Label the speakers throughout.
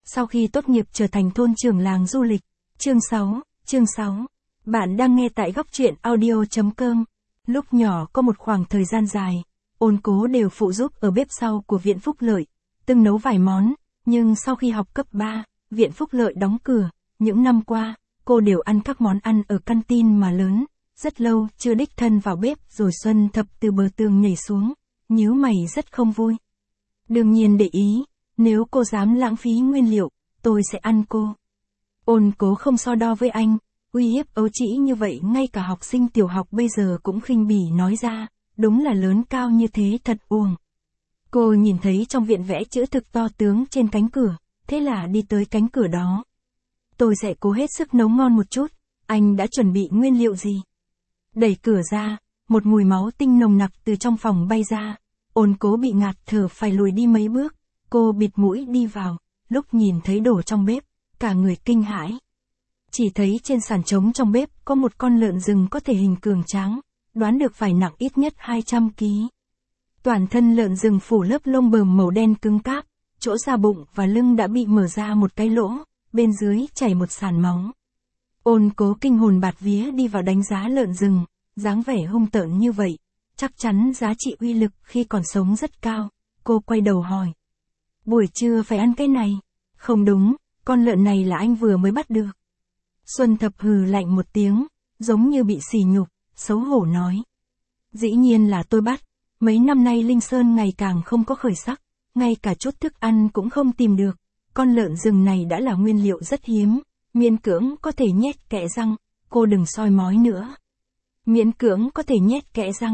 Speaker 1: sau khi tốt nghiệp trở thành thôn trưởng làng du lịch. Chương 6. Bạn đang nghe tại góc truyện audio.com. Lúc nhỏ có một khoảng thời gian dài, Ôn Cố đều phụ giúp ở bếp sau của Viện Phúc Lợi, từng nấu vài món, nhưng sau khi học cấp 3, Viện Phúc Lợi đóng cửa, những năm qua, cô đều ăn các món ăn ở canteen mà lớn, rất lâu chưa đích thân vào bếp rồi Xuân Thập từ bờ tường nhảy xuống, nhíu mày rất không vui. Đương nhiên để ý, nếu cô dám lãng phí nguyên liệu, tôi sẽ ăn cô. Ôn Cố không so đo với anh, uy hiếp ấu trĩ như vậy ngay cả học sinh tiểu học bây giờ cũng khinh bỉ nói ra, đúng là lớn cao như thế thật uổng. Cô nhìn thấy trong viện vẽ chữ thực to tướng trên cánh cửa, thế là đi tới cánh cửa đó. Tôi sẽ cố hết sức nấu ngon một chút, anh đã chuẩn bị nguyên liệu gì? Đẩy cửa ra, một mùi máu tinh nồng nặc từ trong phòng bay ra, Ôn Cố bị ngạt thở phải lùi đi mấy bước, cô bịt mũi đi vào, lúc nhìn thấy đồ trong bếp, cả người kinh hãi. Chỉ thấy trên sàn trống trong bếp có một con lợn rừng có thể hình cường tráng, đoán được phải nặng ít nhất 200 kg. Toàn thân lợn rừng phủ lớp lông bờm màu đen cứng cáp, chỗ da bụng và lưng đã bị mở ra một cái lỗ, bên dưới chảy một sàn máu. Ôn Cố kinh hồn bạt vía đi vào đánh giá lợn rừng, dáng vẻ hung tợn như vậy, chắc chắn giá trị uy lực khi còn sống rất cao. Cô quay đầu hỏi. Buổi trưa phải ăn cái này? Không đúng, con lợn này là anh vừa mới bắt được. Xuân Thập hừ lạnh một tiếng, giống như bị sỉ nhục, xấu hổ nói. Dĩ nhiên là tôi bắt, mấy năm nay Linh Sơn ngày càng không có khởi sắc, ngay cả chút thức ăn cũng không tìm được. Con lợn rừng này đã là nguyên liệu rất hiếm, miễn cưỡng có thể nhét kẽ răng, cô đừng soi mói nữa. Miễn cưỡng có thể nhét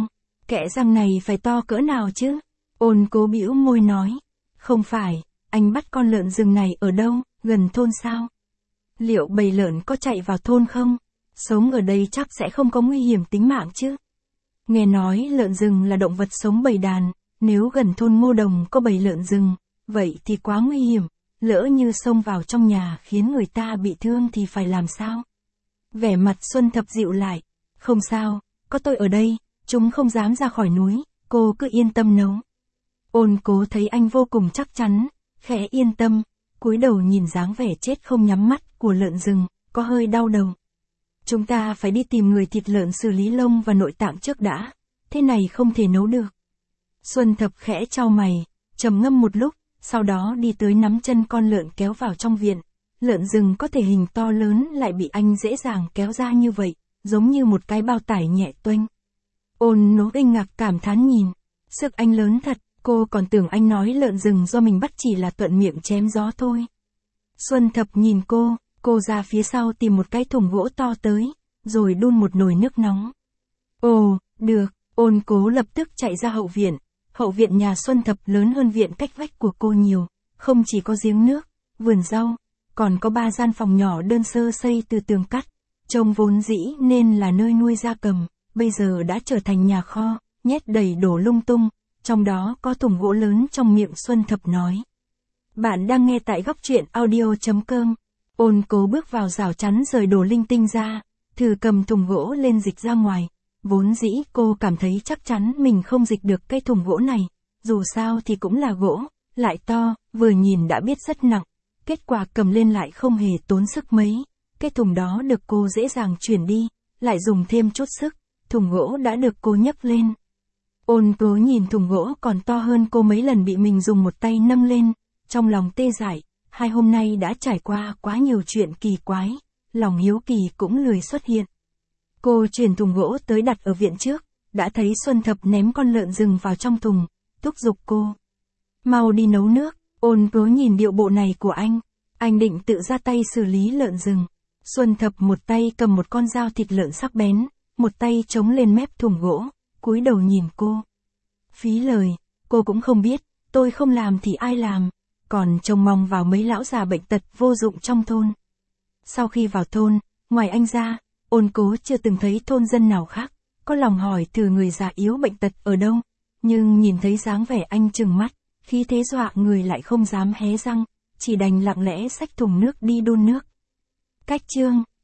Speaker 1: kẽ răng này phải to cỡ nào chứ? Ôn Cố bĩu môi nói. Không phải, anh bắt con lợn rừng này ở đâu, gần thôn sao? Liệu bầy lợn có chạy vào thôn không? Sống ở đây chắc sẽ không có nguy hiểm tính mạng chứ? Nghe nói lợn rừng là động vật sống bầy đàn, nếu gần thôn Ngô Đồng có bầy lợn rừng, vậy thì quá nguy hiểm, lỡ như xông vào trong nhà khiến người ta bị thương thì phải làm sao? Vẻ mặt Xuân Thập dịu lại, không sao, có tôi ở đây, chúng không dám ra khỏi núi, cô cứ yên tâm nấu. Ôn Cố thấy anh vô cùng chắc chắn, khẽ yên tâm, cúi đầu nhìn dáng vẻ chết không nhắm mắt của lợn rừng, có hơi đau đầu. Chúng ta phải đi tìm người thịt lợn xử lý lông và nội tạng trước đã, thế này không thể nấu được. Xuân Thập khẽ chau mày, trầm ngâm một lúc, sau đó đi tới nắm chân con lợn kéo vào trong viện. Lợn rừng có thể hình to lớn lại bị anh dễ dàng kéo ra như vậy, giống như một cái bao tải nhẹ tuênh. Ôn Nố kinh ngạc cảm thán nhìn, sức anh lớn thật, cô còn tưởng anh nói lợn rừng do mình bắt chỉ là thuận miệng chém gió thôi. Xuân Thập nhìn cô ra phía sau tìm một cái thùng gỗ to tới, rồi đun một nồi nước nóng. Ồ, được, Ôn Cố lập tức chạy ra hậu viện nhà Xuân Thập lớn hơn viện cách vách của cô nhiều, không chỉ có giếng nước, vườn rau, còn có 3 gian phòng nhỏ đơn sơ xây từ tường cắt, trông vốn dĩ nên là nơi nuôi gia cầm, bây giờ đã trở thành nhà kho, nhét đầy đồ lung tung, trong đó có thùng gỗ lớn trong miệng Xuân Thập nói. Bạn đang nghe tại góc truyện audio.com. Ôn Cố bước vào rào chắn rời đồ linh tinh ra, thử cầm thùng gỗ lên dịch ra ngoài. Vốn dĩ cô cảm thấy chắc chắn mình không dịch được cái thùng gỗ này, dù sao thì cũng là gỗ, lại to, vừa nhìn đã biết rất nặng. Kết quả cầm lên lại không hề tốn sức mấy, cái thùng đó được cô dễ dàng chuyển đi, lại dùng thêm chút sức, thùng gỗ đã được cô nhấc lên. Ôn Cố nhìn thùng gỗ còn to hơn cô mấy lần bị mình dùng một tay nâng lên, trong lòng tê dại, 2 hôm nay đã trải qua quá nhiều chuyện kỳ quái, lòng hiếu kỳ cũng lười xuất hiện. Cô chuyển thùng gỗ tới đặt ở viện trước, đã thấy Xuân Thập ném con lợn rừng vào trong thùng, thúc giục cô. Mau đi nấu nước. Ôn Cố nhìn điệu bộ này của anh định tự ra tay xử lý lợn rừng. Xuân Thập một tay cầm một con dao thịt lợn sắc bén, một tay chống lên mép thùng gỗ, cúi đầu nhìn cô. Phí lời, cô cũng không biết, tôi không làm thì ai làm, còn trông mong vào mấy lão già bệnh tật vô dụng trong thôn. Sau khi vào thôn, ngoài anh ra, Ôn Cố chưa từng thấy thôn dân nào khác, có lòng hỏi thử người già yếu bệnh tật ở đâu, nhưng nhìn thấy dáng vẻ anh trừng mắt, khí thế dọa người lại không dám hé răng, chỉ đành lặng lẽ xách thùng nước đi đun nước. Cách chương